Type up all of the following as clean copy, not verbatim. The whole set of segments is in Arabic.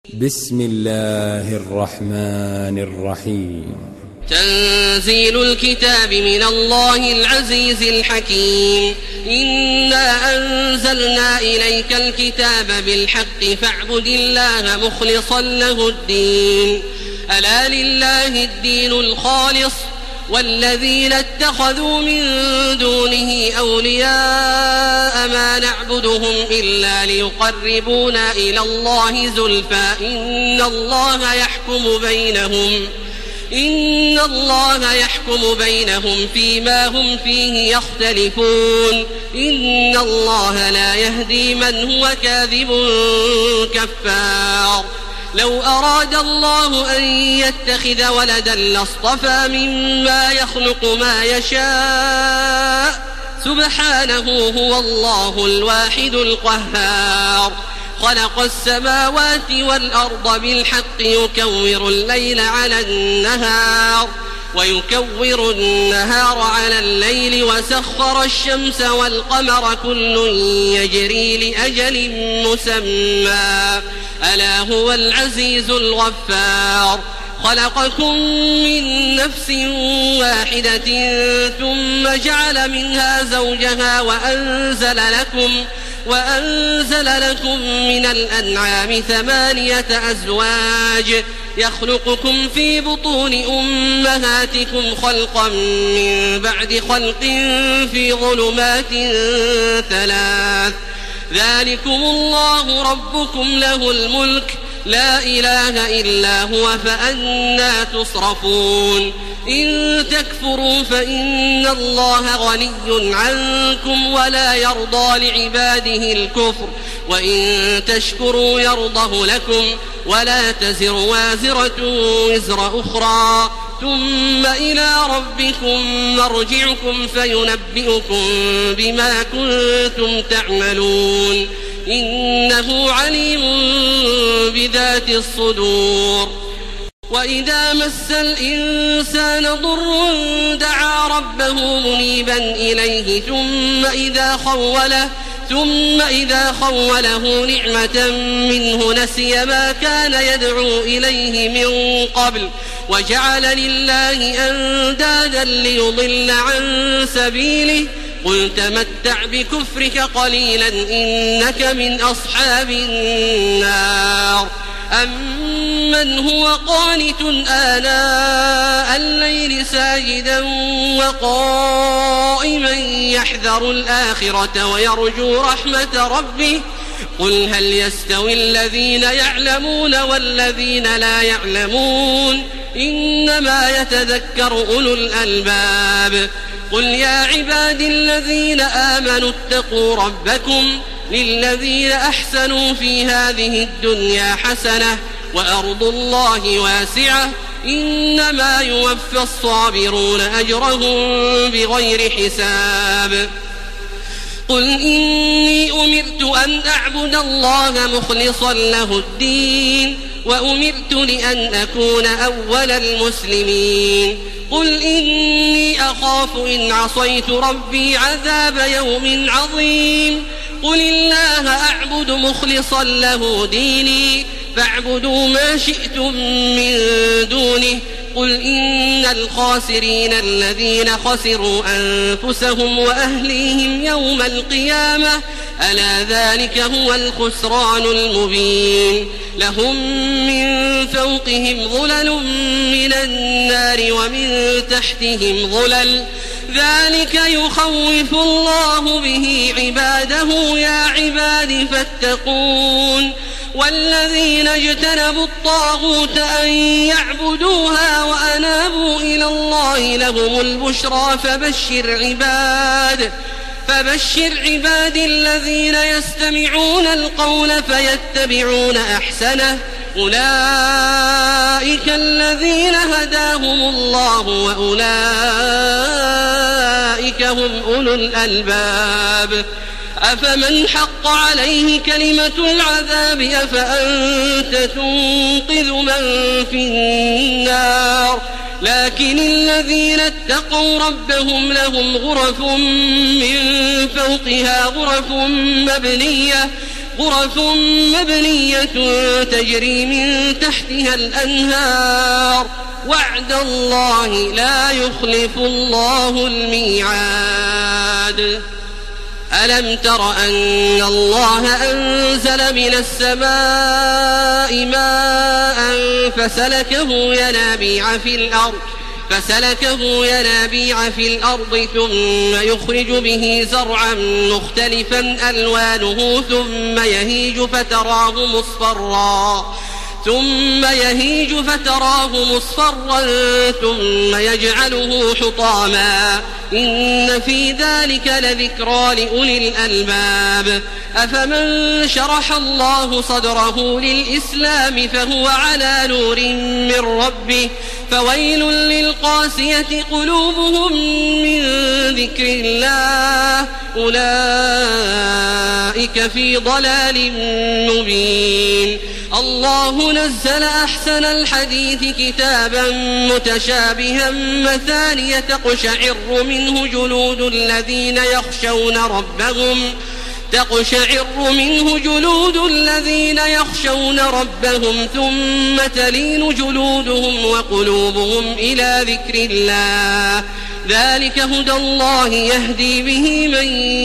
بسم الله الرحمن الرحيم. تنزيل الكتاب من الله العزيز الحكيم. إنا أنزلنا إليك الكتاب بالحق فاعبد الله مخلصا له الدين. ألا لله الدين الخالص والذين اتخذوا من دونه أولياء ما نعبدهم إلا ليقربونا إلى الله زلفى إن الله يحكم بينهم فيما هم فيه يختلفون. إن الله لا يهدي من هو كاذب كفار. لو أراد الله أن يتخذ ولدا لاصطفى مما يخلق ما يشاء سبحانه هو الله الواحد القهار. خلق السماوات والأرض بالحق يكور الليل على النهار ويكور النهار على الليل وسخر الشمس والقمر كل يجري لأجل مسمى ألا هو العزيز الغفار. خلقكم من نفس واحدة ثم جعل منها زوجها وأنزل لكم من الأنعام 8 أزواج يخلقكم في بطون أمهاتكم خلقا من بعد خلق في ظلمات 3 ذلكم الله ربكم له الملك لا إله إلا هو فأنى تصرفون. إن تكفروا فإن الله غني عنكم ولا يرضى لعباده الكفر وإن تشكروا يرضه لكم ولا تزر وازرة وزر أخرى ثم إلى ربكم مرجعكم فينبئكم بما كنتم تعملون. إنه عليم بذات الصدور. وإذا مس الإنسان ضر دعا ربه منيبا إليه ثم إذا خوله نعمة منه نسي ما كان يدعو إليه من قبل وجعل لله أندادا ليضل عن سبيله قل تمتع بكفرك قليلا إنك من أصحاب النار. أمن هو قانت آناء الليل ساجدا وقائما يحذر الآخرة ويرجو رحمة ربه قل هل يستوي الذين يعلمون والذين لا يعلمون إنما يتذكر أولو الألباب. قل يا عبادي الذين آمنوا اتقوا ربكم للذين أحسنوا في هذه الدنيا حسنة وأرض الله واسعة إنما يوفى الصابرون أجرهم بغير حساب. قل إني أمرت أن أعبد الله مخلصا له الدين وأمرت لأن أكون أول المسلمين. قل إني أخاف إن عصيت ربي عذاب يوم عظيم. قل الله أعبد مخلصا له ديني فاعبدوا ما شئتم من دونه. قل إن الخاسرين الذين خسروا أنفسهم وأهليهم يوم القيامة ألا ذلك هو الخسران المبين. لهم من فوقهم ظلل من النار ومن تحتهم ظلل ذلك يخوف الله به عباده يا عباد فاتقون. والذين اجتنبوا الطاغوت أن يعبدوها وأنابوا إلى الله لهم البشرى فبشر عباد الذين يستمعون القول فيتبعون أحسنه أولئك الذين هداهم الله وأولئك هم أولو الألباب. أفمن حق عليه كلمة العذاب أفأنت تنقذ من في النار. لكن الذين اتقوا ربهم لهم غرف من فوقها غرف غرف مبنية تجري من تحتها الأنهار وعد الله لا يخلف الله الميعاد. ألم تر أن الله أنزل من السماء ماء فسلكه ينابيع في الأرض ثم يخرج به زرعا مختلفا ألوانه ثم يهيج فتراه مصفرا ثم يجعله حطاما إن في ذلك لذكرى لأولي الألباب. أفمن شرح الله صدره للإسلام فهو على نور من ربه فويل للقاسية قلوبهم من ذكر الله أولئك في ضلال مبين. الله نزل أحسن الحديث كتابا متشابها مثانية تقشعر منه جلود الذين يخشون ربهم ثم تلين جلودهم وقلوبهم إلى ذكر الله ذلك هدى الله يهدي به من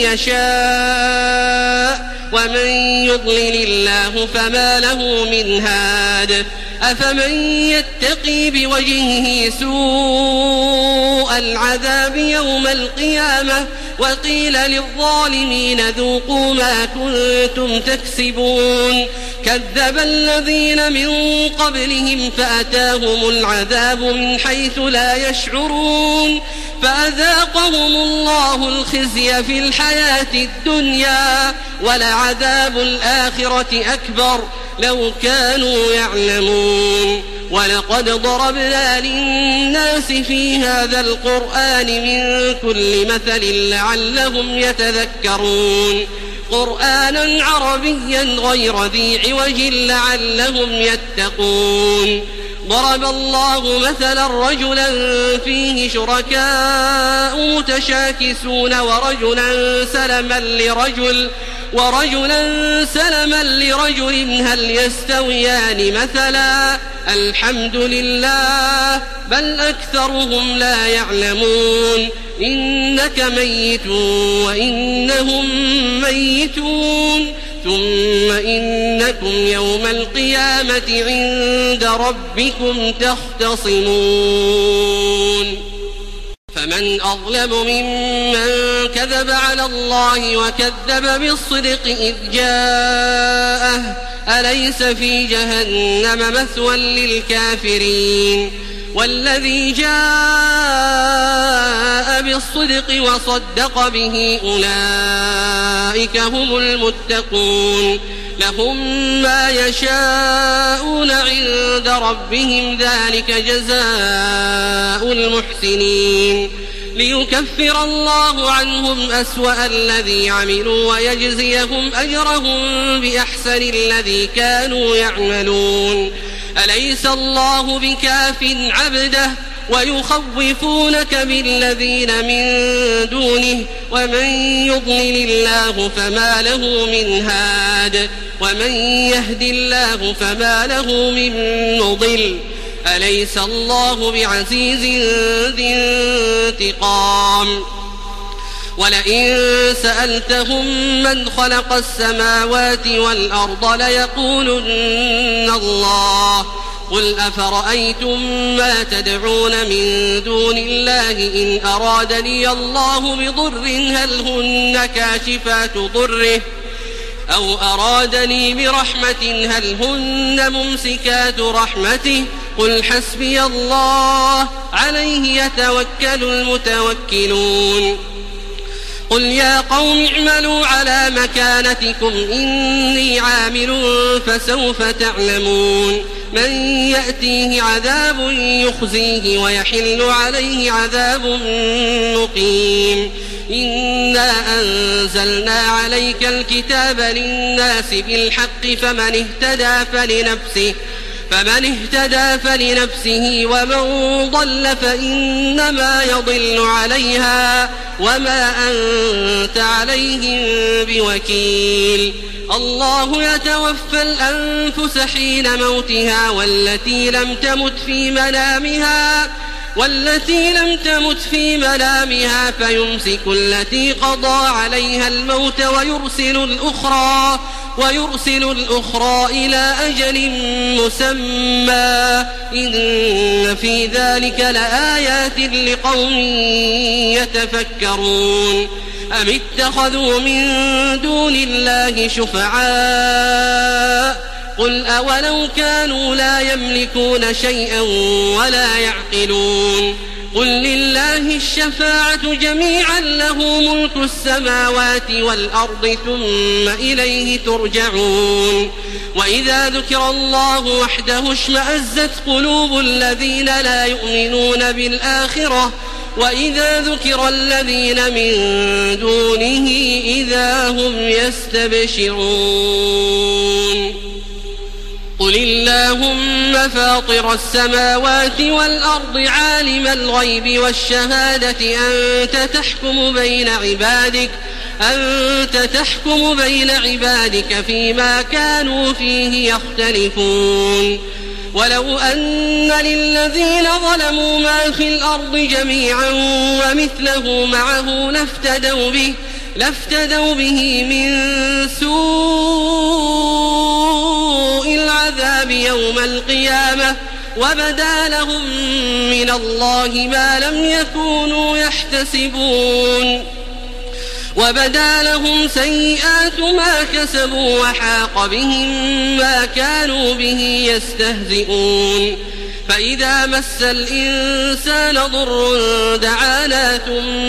يشاء ومن يضلل الله فما له من هاد. أفمن يتقي بوجهه سوء العذاب يوم القيامة وقيل للظالمين ذوقوا ما كنتم تكسبون كذب الذين من قبلهم فأتاهم العذاب من حيث لا يشعرون فأذاقهم الله الخزي في الحياة الدنيا ولعذاب الآخرة أكبر لو كانوا يعلمون. ولقد ضربنا للناس في هذا القرآن من كل مثل لعلهم يتذكرون قرآنا عربيا غير ذي عوج لعلهم يتقون. ضرب الله مثلا رجلا فيه شركاء متشاكسون ورجلا سلما لرجل هل يستويان مثلا الحمد لله بل أكثرهم لا يعلمون. إنك ميت وإنهم ميتون ثم إنكم يوم القيامة عند ربكم تختصمون. فمن أظلم ممن كذب على الله وكذب بالصدق إذ جاءه أليس في جهنم مثوى للكافرين. والذي جاء بالصدق وصدق به أولئك هم المتقون لهم ما يشاءون عند ربهم ذلك جزاء المحسنين ليكفر الله عنهم أسوأ الذي عملوا ويجزيهم أجرهم بأحسن الذي كانوا يعملون. أليس الله بكاف عبده ويخوفونك بالذين من دونه ومن يضلل الله فما له من هاد ومن يهد الله فما له من مضل. أليس الله بعزيز ذي انتقام. ولئن سألتهم من خلق السماوات والأرض ليقولن الله قل أفرأيتم ما تدعون من دون الله إن أرادني الله بضر هل هن كاشفات ضره أو أرادني برحمة هل هن ممسكات رحمته قل حسبي الله عليه يتوكل المتوكلون. قل يا قوم اعملوا على مكانتكم إني عامل فسوف تعلمون من يأتيه عذاب يخزيه ويحل عليه عذاب مقيم. إنا أنزلنا عليك الكتاب للناس بالحق فمن اهتدى فلنفسه ومن ضل فإنما يضل عليها وما أنت عليهم بوكيل. الله يتوفى الأنفس حين موتها والتي لم تمت في منامها فيمسك التي قضى عليها الموت ويرسل الأخرى إلى أجل مسمى إن في ذلك لآيات لقوم يتفكرون أم اتخذوا من دون الله شفعاء قل أولو كانوا لا يملكون شيئا ولا يعقلون قل لله الشفاعة جميعا له ملك السماوات والأرض ثم إليه ترجعون وإذا ذكر الله وحده اشمأزت قلوب الذين لا يؤمنون بالآخرة وإذا ذكر الذين من دونه إذا هم يستبشرون قل اللهم فاطر السماوات والأرض عالم الغيب والشهادة أنت تحكم بين عبادك فيما كانوا فيه يختلفون ولو أن للذين ظلموا ما في الأرض جميعا ومثله معه لافتدوا به من سوء العذاب يوم القيامة وبدا لهم من الله ما لم يكونوا يحتسبون وبدا لهم سيئات ما كسبوا وحاق بهم ما كانوا به يستهزئون فإذا مس الإنسان ضر دعانا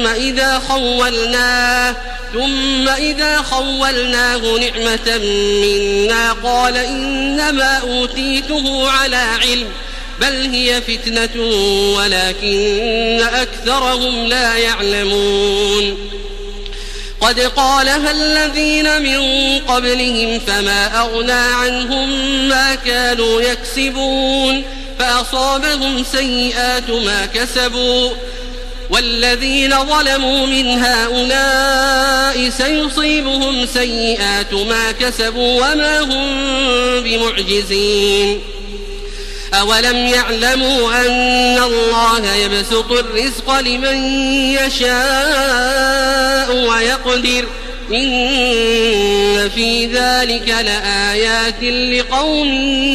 ثم إذا خولناه نعمة منا قال إنما أوتيته على علم بل هي فتنة ولكن أكثرهم لا يعلمون قد قالها الذين من قبلهم فما أغنى عنهم ما كانوا يكسبون فأصابهم سيئات ما كسبوا والذين ظلموا من هؤلاء سيصيبهم سيئات ما كسبوا وما هم بمعجزين أولم يعلموا أن الله يبسط الرزق لمن يشاء ويقدر إن في ذلك لآيات لقوم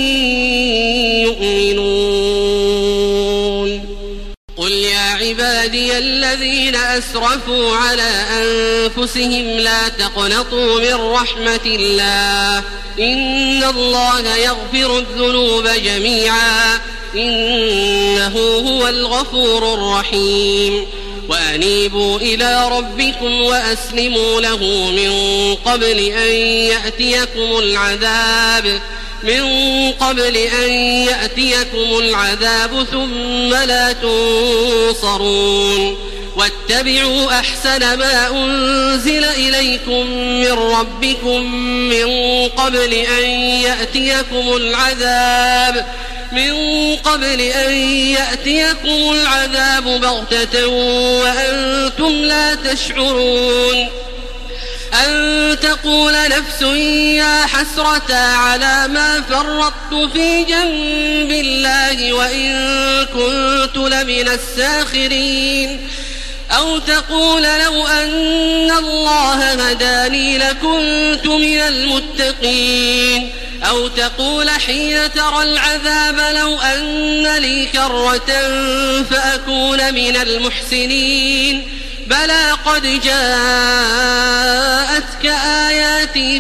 يؤمنون قل يا عبادي الذين أسرفوا على أنفسهم لا تقنطوا من رحمة الله إن الله يغفر الذنوب جميعا إنه هو الغفور الرحيم وأنيبوا إلى ربكم وأسلموا له من قبل أن يأتيكم العذاب ثم لا تنصرون واتبعوا أحسن ما أنزل إليكم من ربكم من قبل أن يأتيكم العذاب بغتة وأنتم لا تشعرون أن تقول نفس يا حسرة على ما فرطت في جنب الله وإن كنت لمن الساخرين أو تقول لو أن الله هداني لكنت من المتقين أو تقول حين ترى العذاب لو أن لي كرة فأكون من المحسنين بلى قد جاءتك آياتي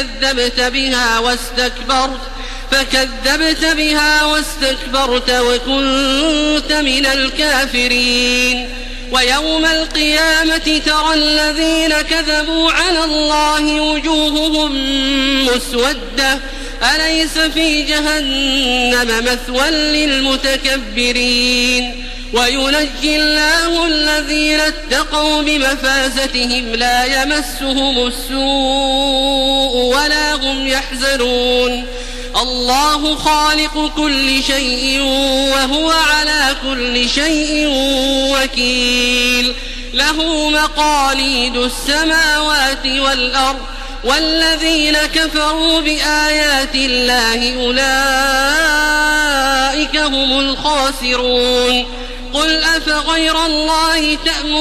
فكذبت بها واستكبرت وكنت من الكافرين ويوم القيامة ترى الذين كذبوا على الله وجوههم مسودة أليس في جهنم مثوى للمتكبرين وينجي الله الذين اتقوا بمفازتهم لا يمسهم السوء ولا هم يحزنون الله خالق كل شيء وهو على كل شيء وكيل له مقاليد السماوات والأرض والذين كفروا بآيات الله أولئك هم الخاسرون قل أفغير الله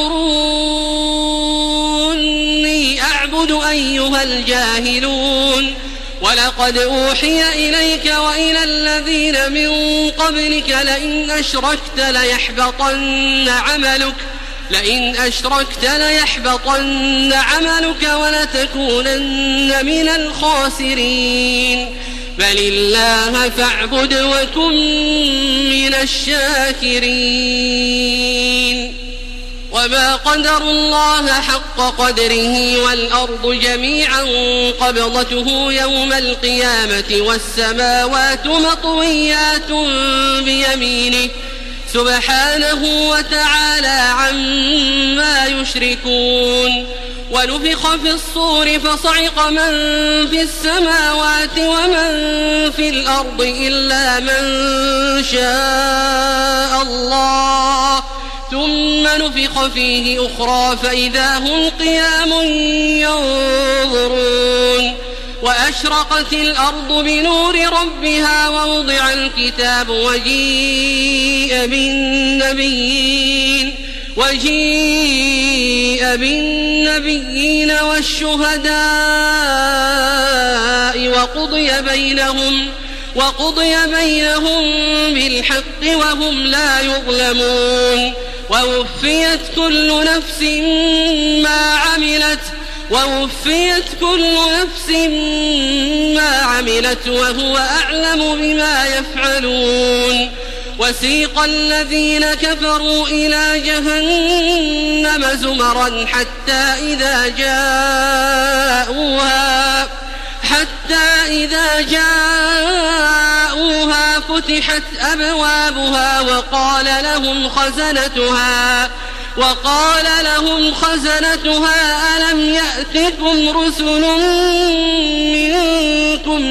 تأمروني أعبد أيها الجاهلون ولقد أوحي إليك وإلى الذين من قبلك لئن أشركت ليحبطن عملك ولتكونن من الخاسرين بل الله فاعبد وكن من الشاكرين وما قدروا الله حق قدره والأرض جميعا قبضته يوم القيامة والسماوات مطويات بيمينه سبحانه وتعالى عما يشركون ونفخ في الصور فصعق من في السماوات ومن في الأرض إلا من شاء الله ثم نفخ فيه أخرى فإذا هم قيام ينظرون وأشرقت الأرض بنور ربها ووضع الكتاب وجيء بالنبيين والشهداء وقضي بينهم بالحق وهم لا يظلمون ووفيت كل نفس ما عملت وهو أعلم بما يفعلون وسيق الذين كفروا إلى جهنم زمرا حتى إذا جاءوها فتحت أبوابها وقال لهم خزنتها ألم يأتكم رسل منكم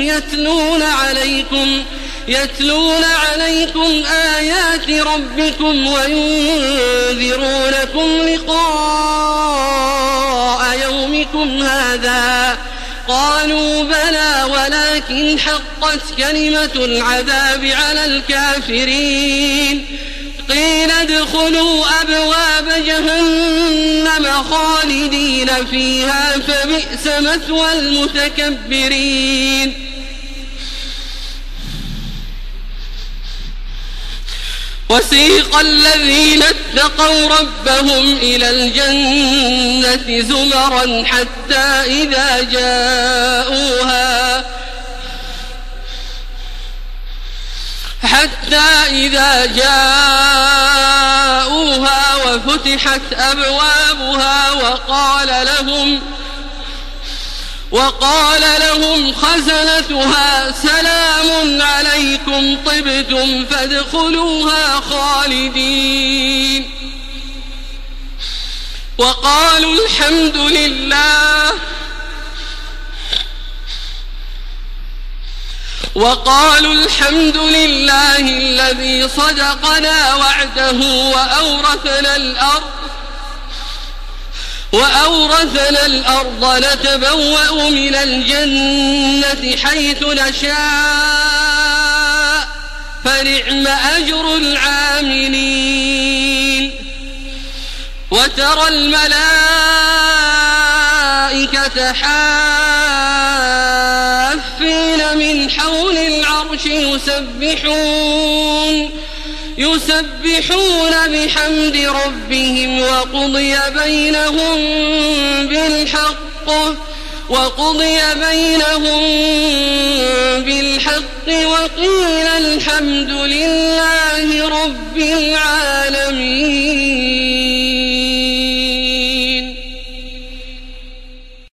يتلون عليكم آيات ربكم وينذرونكم لقاء يومكم هذا قالوا بلى ولكن حقت كلمة العذاب على الكافرين قيل ادخلوا أبواب جهنم خالدين فيها فبئس مثوى المتكبرين وسيق الذين اتقوا ربهم إلى الجنة زمرا حتى إذا جاءوها وفتحت أبوابها وقال لهم خزنتها سلام عليكم طبتم فادخلوها خالدين وقالوا الحمد لله الذي صدقنا وعده وأورثنا الأرض نتبوأ من الجنة حيث نشاء فنعم أجر العاملين وترى الملائكة حافين من حول العرش يسبحون بحمد ربهم وقضي بينهم بالحق وقيل الحمد لله رب العالمين.